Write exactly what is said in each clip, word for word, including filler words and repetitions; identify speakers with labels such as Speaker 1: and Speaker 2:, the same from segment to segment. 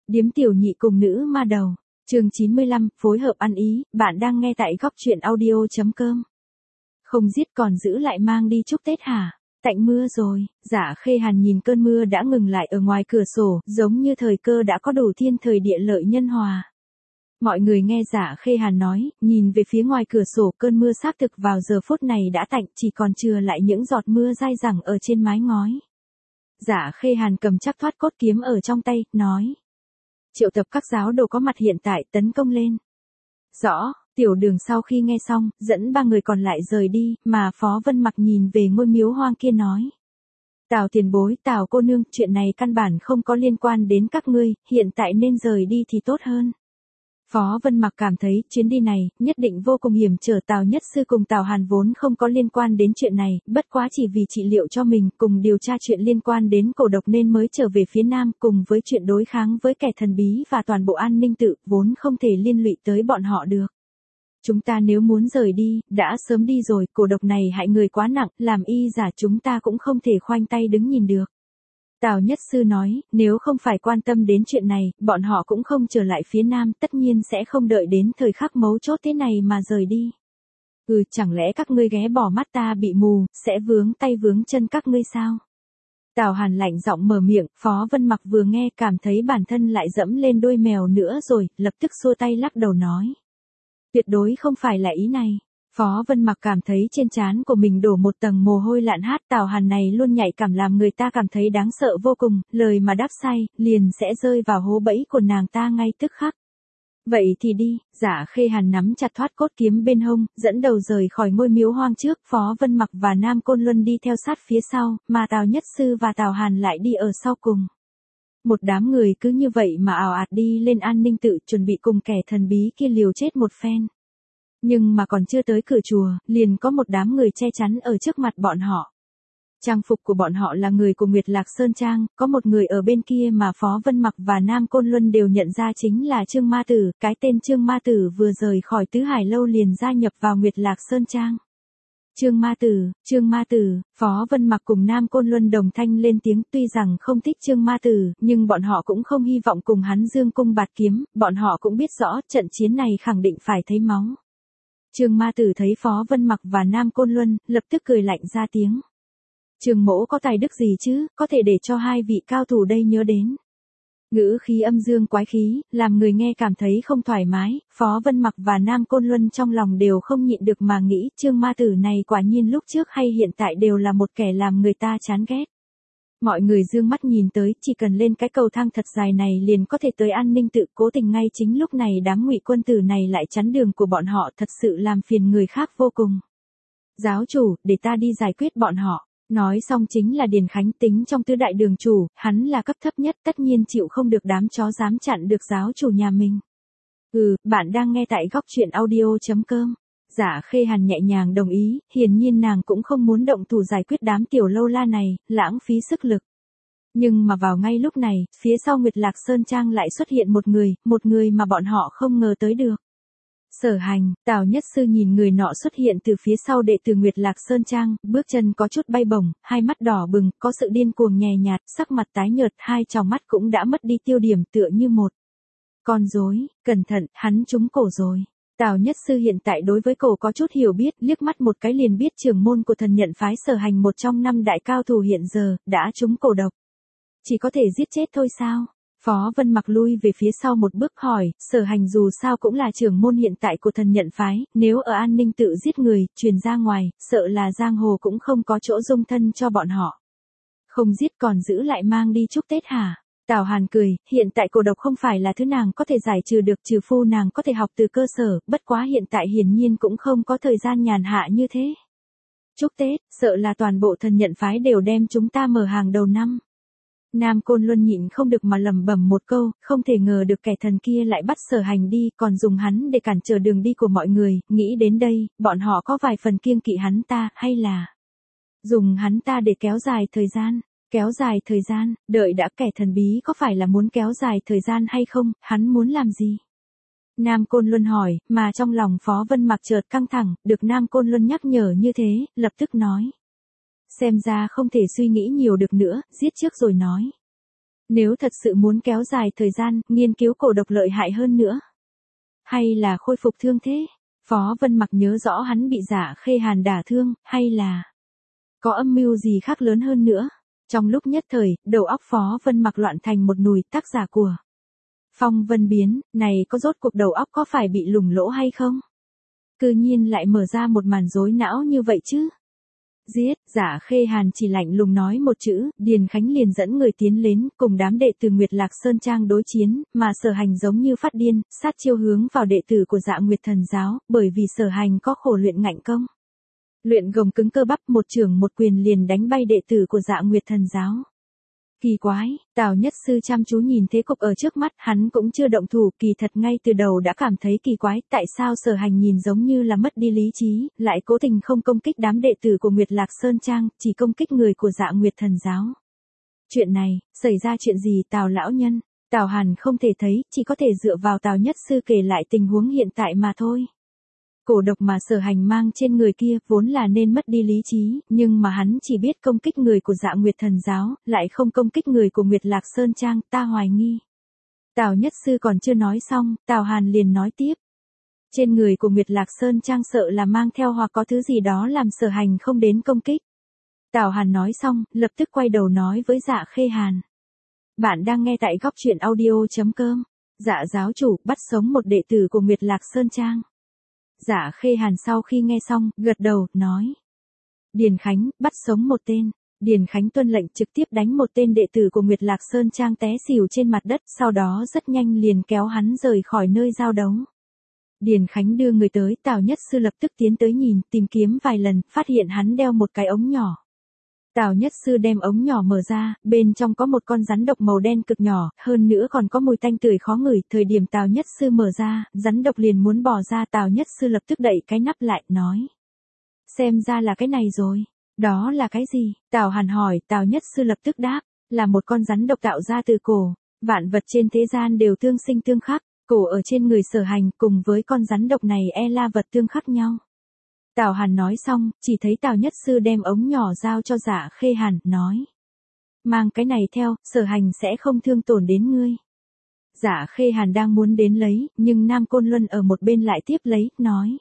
Speaker 1: Điếm tiểu nhị cùng nữ ma đầu. Chương chín mươi lăm, phối hợp ăn ý, bạn đang nghe tại góc truyện audio.com. Không giết còn giữ lại mang đi chúc Tết hả? Tạnh mưa rồi, Dạ Khê Hàn nhìn cơn mưa đã ngừng lại ở ngoài cửa sổ, giống như thời cơ đã có đủ thiên thời địa lợi nhân hòa. Mọi người nghe Dạ Khê Hàn nói, nhìn về phía ngoài cửa sổ, cơn mưa xác thực vào giờ phút này đã tạnh, chỉ còn chừa lại những giọt mưa dai dẳng ở trên mái ngói. Dạ Khê Hàn cầm chắc thoát cốt kiếm ở trong tay, nói. Triệu tập các giáo đồ có mặt hiện tại, tấn công lên. Rõ, Tiểu Đường sau khi nghe xong, dẫn ba người còn lại rời đi, mà Phó Vân Mặc nhìn về ngôi miếu hoang kia nói. Tào tiền bối, Tào cô nương, chuyện này căn bản không có liên quan đến các ngươi, hiện tại nên rời đi thì tốt hơn. Phó Vân Mặc cảm thấy chuyến đi này nhất định vô cùng hiểm trở. Tào Nhất Sư cùng Tào Hàn vốn không có liên quan đến chuyện này, bất quá chỉ vì trị liệu cho mình cùng điều tra chuyện liên quan đến cổ độc nên mới trở về phía Nam, cùng với chuyện đối kháng với kẻ thần bí và toàn bộ an ninh tự, vốn không thể liên lụy tới bọn họ được. Chúng ta nếu muốn rời đi, đã sớm đi rồi, cổ độc này hại người quá nặng, làm y giả chúng ta cũng không thể khoanh tay đứng nhìn được. Tào Nhất Sư nói, nếu không phải quan tâm đến chuyện này, bọn họ cũng không trở lại phía Nam, tất nhiên sẽ không đợi đến thời khắc mấu chốt thế này mà rời đi. Ừ, chẳng lẽ các ngươi ghé bỏ mắt ta bị mù, sẽ vướng tay vướng chân các ngươi sao? Tào Hàn lạnh giọng mở miệng, Phó Vân Mặc vừa nghe cảm thấy bản thân lại dẫm lên đuôi mèo nữa rồi, lập tức xua tay lắc đầu nói. Tuyệt đối không phải là ý này. Phó Vân Mặc cảm thấy trên trán của mình đổ một tầng mồ hôi lạnh hát. Tào Hàn này luôn nhạy cảm làm người ta cảm thấy đáng sợ vô cùng, lời mà đáp sai, liền sẽ rơi vào hố bẫy của nàng ta ngay tức khắc. Vậy thì đi, Dạ Khê Hàn nắm chặt thoát cốt kiếm bên hông, dẫn đầu rời khỏi ngôi miếu hoang trước, Phó Vân Mặc và Nam Côn Luân đi theo sát phía sau, mà Tào Nhất Sư và Tào Hàn lại đi ở sau cùng. Một đám người cứ như vậy mà ào ạt đi lên an ninh tự, chuẩn bị cùng kẻ thần bí kia liều chết một phen. Nhưng mà còn chưa tới cửa chùa, liền có một đám người che chắn ở trước mặt bọn họ. Trang phục của bọn họ là người của Nguyệt Lạc Sơn Trang, có một người ở bên kia mà Phó Vân Mặc và Nam Côn Luân đều nhận ra chính là Trương Ma Tử, cái tên Trương Ma Tử vừa rời khỏi Tứ Hải Lâu liền gia nhập vào Nguyệt Lạc Sơn Trang. Trương Ma Tử, Trương Ma Tử, Phó Vân Mặc cùng Nam Côn Luân đồng thanh lên tiếng, tuy rằng không thích Trương Ma Tử, nhưng bọn họ cũng không hy vọng cùng hắn dương cung bạt kiếm, bọn họ cũng biết rõ trận chiến này khẳng định phải thấy máu. Trương Ma Tử thấy Phó Vân Mặc và Nam Côn Luân, lập tức cười lạnh ra tiếng. Trương mỗ có tài đức gì chứ, có thể để cho hai vị cao thủ đây nhớ đến. Ngữ khí âm dương quái khí, làm người nghe cảm thấy không thoải mái, Phó Vân Mặc và Nam Côn Luân trong lòng đều không nhịn được mà nghĩ, Trương Ma Tử này quả nhiên lúc trước hay hiện tại đều là một kẻ làm người ta chán ghét. Mọi người dương mắt nhìn tới, chỉ cần lên cái cầu thang thật dài này liền có thể tới an ninh tự, cố tình ngay chính lúc này đám Ngụy quân tử này lại chắn đường của bọn họ, thật sự làm phiền người khác vô cùng. Giáo chủ, để ta đi giải quyết bọn họ. Nói xong chính là Điền Khánh, tính trong tứ đại đường chủ, hắn là cấp thấp nhất, tất nhiên chịu không được đám chó dám chặn được giáo chủ nhà mình. Ừ, bạn đang nghe tại góc truyện audio.com. Dạ Khê Hàn nhẹ nhàng đồng ý, hiển nhiên nàng cũng không muốn động thủ giải quyết đám tiểu lâu la này, lãng phí sức lực. Nhưng mà vào ngay lúc này, phía sau Nguyệt Lạc Sơn Trang lại xuất hiện một người, một người mà bọn họ không ngờ tới được. Sở Hành, Tào Nhất Sư nhìn người nọ xuất hiện từ phía sau đệ tử Nguyệt Lạc Sơn Trang, bước chân có chút bay bổng, hai mắt đỏ bừng, có sự điên cuồng nhè nhạt, sắc mặt tái nhợt, hai tròng mắt cũng đã mất đi tiêu điểm tựa như một con rối. Cẩn thận, hắn trúng cổ rồi. Tào Nhất Sư hiện tại đối với cổ có chút hiểu biết, liếc mắt một cái liền biết trưởng môn của Thần Nhận phái Sở Hành, một trong năm đại cao thủ hiện giờ, đã trúng cổ độc. Chỉ có thể giết chết thôi sao? Phó Vân Mặc lui về phía sau một bước hỏi, Sở Hành dù sao cũng là trưởng môn hiện tại của Thần Nhận phái, nếu ở an ninh tự giết người, truyền ra ngoài, sợ là giang hồ cũng không có chỗ dung thân cho bọn họ. Không giết còn giữ lại mang đi chúc Tết hả? Tào Hàn cười, hiện tại cổ độc không phải là thứ nàng có thể giải trừ được, trừ phu nàng có thể học từ cơ sở, bất quá hiện tại hiển nhiên cũng không có thời gian nhàn hạ như thế. Chúc Tết, sợ là toàn bộ Thần Nhận phái đều đem chúng ta mở hàng đầu năm. Nam Côn Luân nhịn không được mà lẩm bẩm một câu, không thể ngờ được kẻ thần kia lại bắt Sở Hành đi, còn dùng hắn để cản trở đường đi của mọi người, nghĩ đến đây, bọn họ có vài phần kiêng kỵ hắn ta, hay là dùng hắn ta để kéo dài thời gian. Kéo dài thời gian, đợi đã, kẻ thần bí có phải là muốn kéo dài thời gian hay không, hắn muốn làm gì? Nam Côn Luân hỏi, mà trong lòng Phó Vân Mặc chợt căng thẳng, được Nam Côn Luân nhắc nhở như thế, lập tức nói. Xem ra không thể suy nghĩ nhiều được nữa, giết trước rồi nói. Nếu thật sự muốn kéo dài thời gian, nghiên cứu cổ độc lợi hại hơn nữa. Hay là khôi phục thương thế? Phó Vân Mặc nhớ rõ hắn bị Dạ Khê Hàn đả thương, hay là có âm mưu gì khác lớn hơn nữa. Trong lúc nhất thời, đầu óc Phó Vân Mặc loạn thành một nùi. Tác giả của Phong Vân Biến, này có rốt cuộc đầu óc có phải bị lủng lỗ hay không? Cư nhiên lại mở ra một màn rối não như vậy chứ. Giết, Dạ Khê Hàn chỉ lạnh lùng nói một chữ, Điền Khánh liền dẫn người tiến đến, cùng đám đệ tử Nguyệt Lạc Sơn Trang đối chiến, mà Sở Hành giống như phát điên, sát chiêu hướng vào đệ tử của Dạ Nguyệt Thần Giáo, bởi vì Sở Hành có khổ luyện ngạnh công. Luyện gồng cứng cơ bắp, một chưởng một quyền liền đánh bay đệ tử của Dạ Nguyệt Thần Giáo. Kỳ quái, Tào Nhất Sư chăm chú nhìn thế cục ở trước mắt, hắn cũng chưa động thủ, kỳ thật ngay từ đầu đã cảm thấy kỳ quái, tại sao Sở Hành nhìn giống như là mất đi lý trí, lại cố tình không công kích đám đệ tử của Nguyệt Lạc Sơn Trang, chỉ công kích người của Dạ Nguyệt Thần Giáo. Chuyện này, xảy ra chuyện gì Tào lão nhân? Tào Hàn không thể thấy, chỉ có thể dựa vào Tào Nhất Sư kể lại tình huống hiện tại mà thôi. Cổ độc mà Sở Hành mang trên người kia vốn là nên mất đi lý trí, nhưng mà hắn chỉ biết công kích người của Dạ Nguyệt Thần Giáo, lại không công kích người của Nguyệt Lạc Sơn Trang, ta hoài nghi. Tào Nhất Sư còn chưa nói xong, Tào Hàn liền nói tiếp. Trên người của Nguyệt Lạc Sơn Trang sợ là mang theo hoặc có thứ gì đó làm Sở Hành không đến công kích. Tào Hàn nói xong, lập tức quay đầu nói với Dạ Khê Hàn. Bạn đang nghe tại góc truyện audio chấm com. Dạ giáo chủ bắt sống một đệ tử của Nguyệt Lạc Sơn Trang. Dạ Khê Hàn sau khi nghe xong, gật đầu, nói. Điền Khánh, bắt sống một tên. Điền Khánh tuân lệnh trực tiếp đánh một tên đệ tử của Nguyệt Lạc Sơn Trang té xỉu trên mặt đất, sau đó rất nhanh liền kéo hắn rời khỏi nơi giao đấu. Điền Khánh đưa người tới, Tào Nhất Sư lập tức tiến tới nhìn, tìm kiếm vài lần, phát hiện hắn đeo một cái ống nhỏ. Tào Nhất Sư đem ống nhỏ mở ra, bên trong có một con rắn độc màu đen cực nhỏ, hơn nữa còn có mùi tanh tưởi khó ngửi. Thời điểm Tào Nhất Sư mở ra, rắn độc liền muốn bò ra, Tào Nhất Sư lập tức đậy cái nắp lại, nói. Xem ra là cái này rồi. Đó là cái gì? Tào Hàn hỏi, Tào Nhất Sư lập tức đáp, là một con rắn độc tạo ra từ cổ. Vạn vật trên thế gian đều tương sinh tương khắc, cổ ở trên người Sở Hành cùng với con rắn độc này e là vật tương khắc nhau. Tào Hàn nói xong, chỉ thấy Tào Nhất Sư đem ống nhỏ giao cho Dạ Khê Hàn, nói. Mang cái này theo, Sở Hành sẽ không thương tổn đến ngươi. Dạ Khê Hàn đang muốn đến lấy, nhưng Nam Côn Luân ở một bên lại tiếp lấy, nói.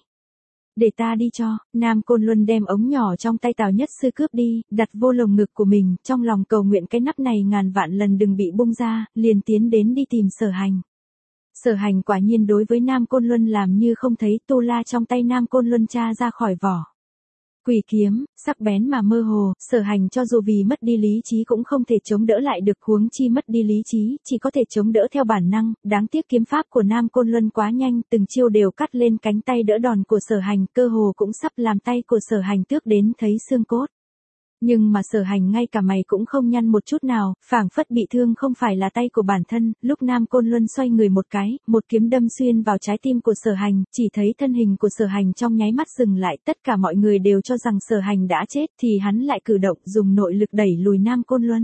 Speaker 1: Để ta đi cho. Nam Côn Luân đem ống nhỏ trong tay Tào Nhất Sư cướp đi, đặt vô lồng ngực của mình, trong lòng cầu nguyện cái nắp này ngàn vạn lần đừng bị bung ra, liền tiến đến đi tìm Sở Hành. Sở Hành quả nhiên đối với Nam Côn Luân làm như không thấy, tu la trong tay Nam Côn Luân tra ra khỏi vỏ. Quỷ kiếm, sắc bén mà mơ hồ, Sở Hành cho dù vì mất đi lý trí cũng không thể chống đỡ lại được, huống chi mất đi lý trí, chỉ có thể chống đỡ theo bản năng, đáng tiếc kiếm pháp của Nam Côn Luân quá nhanh, từng chiêu đều cắt lên cánh tay đỡ đòn của Sở Hành, cơ hồ cũng sắp làm tay của Sở Hành tước đến thấy xương cốt. Nhưng mà Sở Hành ngay cả mày cũng không nhăn một chút nào, phảng phất bị thương không phải là tay của bản thân, lúc Nam Côn Luân xoay người một cái, một kiếm đâm xuyên vào trái tim của Sở Hành, chỉ thấy thân hình của Sở Hành trong nháy mắt dừng lại, tất cả mọi người đều cho rằng Sở Hành đã chết, thì hắn lại cử động dùng nội lực đẩy lùi Nam Côn Luân.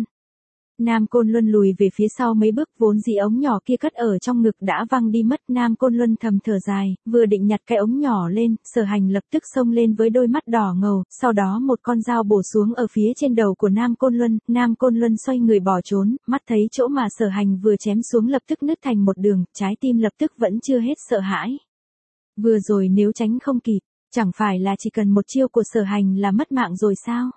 Speaker 1: Nam Côn Luân lùi về phía sau mấy bước, vốn dĩ ống nhỏ kia cất ở trong ngực đã văng đi mất. Nam Côn Luân thầm thở dài, vừa định nhặt cái ống nhỏ lên, Sở Hành lập tức xông lên với đôi mắt đỏ ngầu, sau đó một con dao bổ xuống ở phía trên đầu của Nam Côn Luân. Nam Côn Luân xoay người bỏ trốn, mắt thấy chỗ mà Sở Hành vừa chém xuống lập tức nứt thành một đường, trái tim lập tức vẫn chưa hết sợ hãi. Vừa rồi nếu tránh không kịp, chẳng phải là chỉ cần một chiêu của Sở Hành là mất mạng rồi sao?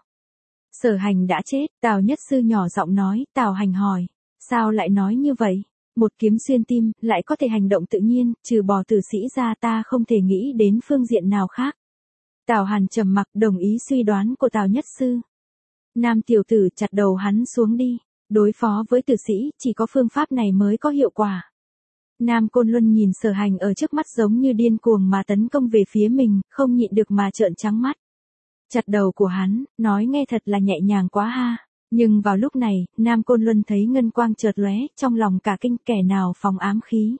Speaker 1: Sở Hành đã chết, Tào Nhất Sư nhỏ giọng nói. Tào Hành hỏi, sao lại nói như vậy? Một kiếm xuyên tim, lại có thể hành động tự nhiên, trừ bỏ tử sĩ ra ta không thể nghĩ đến phương diện nào khác. Tào Hàn trầm mặc, đồng ý suy đoán của Tào Nhất Sư. Nam tiểu tử, chặt đầu hắn xuống đi. Đối phó với tử sĩ, chỉ có phương pháp này mới có hiệu quả. Nam Côn Luân nhìn Sở Hành ở trước mắt giống như điên cuồng mà tấn công về phía mình, không nhịn được mà trợn trắng mắt. Chặt đầu của hắn, nói nghe thật là nhẹ nhàng quá ha. Nhưng vào lúc này, Nam Côn Luân thấy ngân quang chợt lóe, trong lòng cả kinh, kẻ nào phóng ám khí.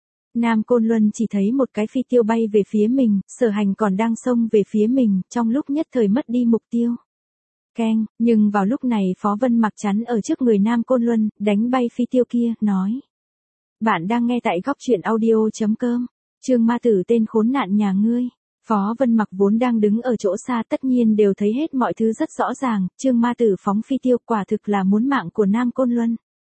Speaker 1: Nam Côn Luân chỉ thấy một cái phi tiêu bay về phía mình, Sở Hành còn đang xông về phía mình, trong lúc nhất thời mất đi mục tiêu. Keng, nhưng vào lúc này Phó Vân Mặc chắn ở trước người Nam Côn Luân, đánh bay phi tiêu kia, nói. Bạn đang nghe tại góc truyện audio chấm com, chương ma tử tên khốn nạn nhà ngươi. Phó Vân Mặc vốn đang đứng ở chỗ xa tất nhiên đều thấy hết mọi thứ rất rõ ràng, Trương Ma Tử phóng phi tiêu quả thực là muốn mạng của Nam Côn Luân.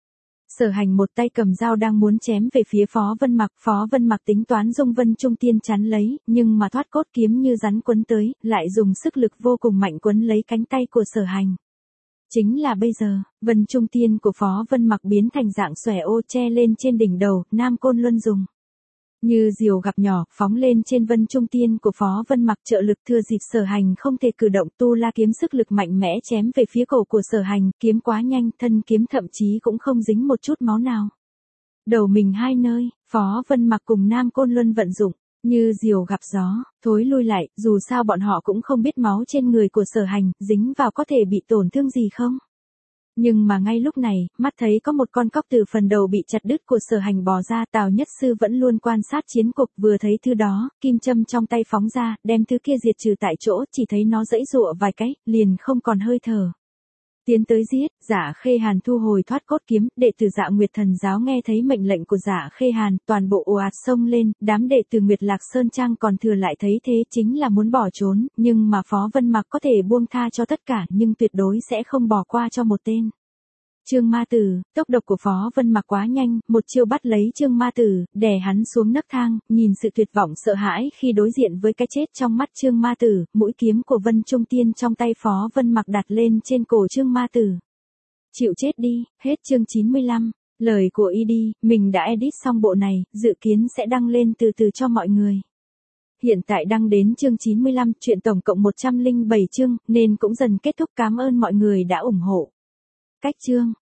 Speaker 1: Sở Hành một tay cầm dao đang muốn chém về phía Phó Vân Mặc, Phó Vân Mặc tính toán dùng Vân Trung Tiên chắn lấy, nhưng mà thoát cốt kiếm như rắn quấn tới, lại dùng sức lực vô cùng mạnh quấn lấy cánh tay của Sở Hành. Chính là bây giờ, Vân Trung Tiên của Phó Vân Mặc biến thành dạng xòe ô che lên trên đỉnh đầu, Nam Côn Luân dùng. Như diều gặp nhỏ, phóng lên trên Vân Trung Tiên của Phó Vân Mặc trợ lực thừa dịp Sở Hành không thể cử động, tu la kiếm sức lực mạnh mẽ chém về phía cổ của Sở Hành, kiếm quá nhanh, thân kiếm thậm chí cũng không dính một chút máu nào. Đầu mình hai nơi, Phó Vân Mặc cùng Nam Côn Luân vận dụng, như diều gặp gió, thối lui lại, dù sao bọn họ cũng không biết máu trên người của Sở Hành, dính vào có thể bị tổn thương gì không. Nhưng mà ngay lúc này, mắt thấy có một con cóc từ phần đầu bị chặt đứt của Sở Hành bò ra, Tào Nhất Sư vẫn luôn quan sát chiến cục, vừa thấy thứ đó, kim châm trong tay phóng ra, đem thứ kia diệt trừ tại chỗ, chỉ thấy nó giãy giụa vài cái, liền không còn hơi thở. Tiến tới giết, Dạ Khê Hàn thu hồi thoát cốt kiếm, đệ tử Dạ Nguyệt Thần giáo nghe thấy mệnh lệnh của Dạ Khê Hàn, toàn bộ ồ ạt xông lên, đám đệ tử Nguyệt Lạc Sơn Trang còn thừa lại thấy thế chính là muốn bỏ trốn, nhưng mà Phó Vân Mặc có thể buông tha cho tất cả, nhưng tuyệt đối sẽ không bỏ qua cho một tên. Trương Ma Tử, tốc độ của Phó Vân Mặc quá nhanh, một chiêu bắt lấy Trương Ma Tử, đè hắn xuống nấc thang, nhìn sự tuyệt vọng sợ hãi khi đối diện với cái chết trong mắt Trương Ma Tử, mũi kiếm của Vân Trung Tiên trong tay Phó Vân Mặc đặt lên trên cổ Trương Ma Tử. Chịu chết đi, hết chương chín mươi lăm, lời của y đi, mình đã edit xong bộ này, dự kiến sẽ đăng lên từ từ cho mọi người. Hiện tại đăng đến chương chín mươi lăm, chuyện tổng cộng một trăm lẻ bảy chương, nên cũng dần kết thúc, cảm ơn mọi người đã ủng hộ. Cách chương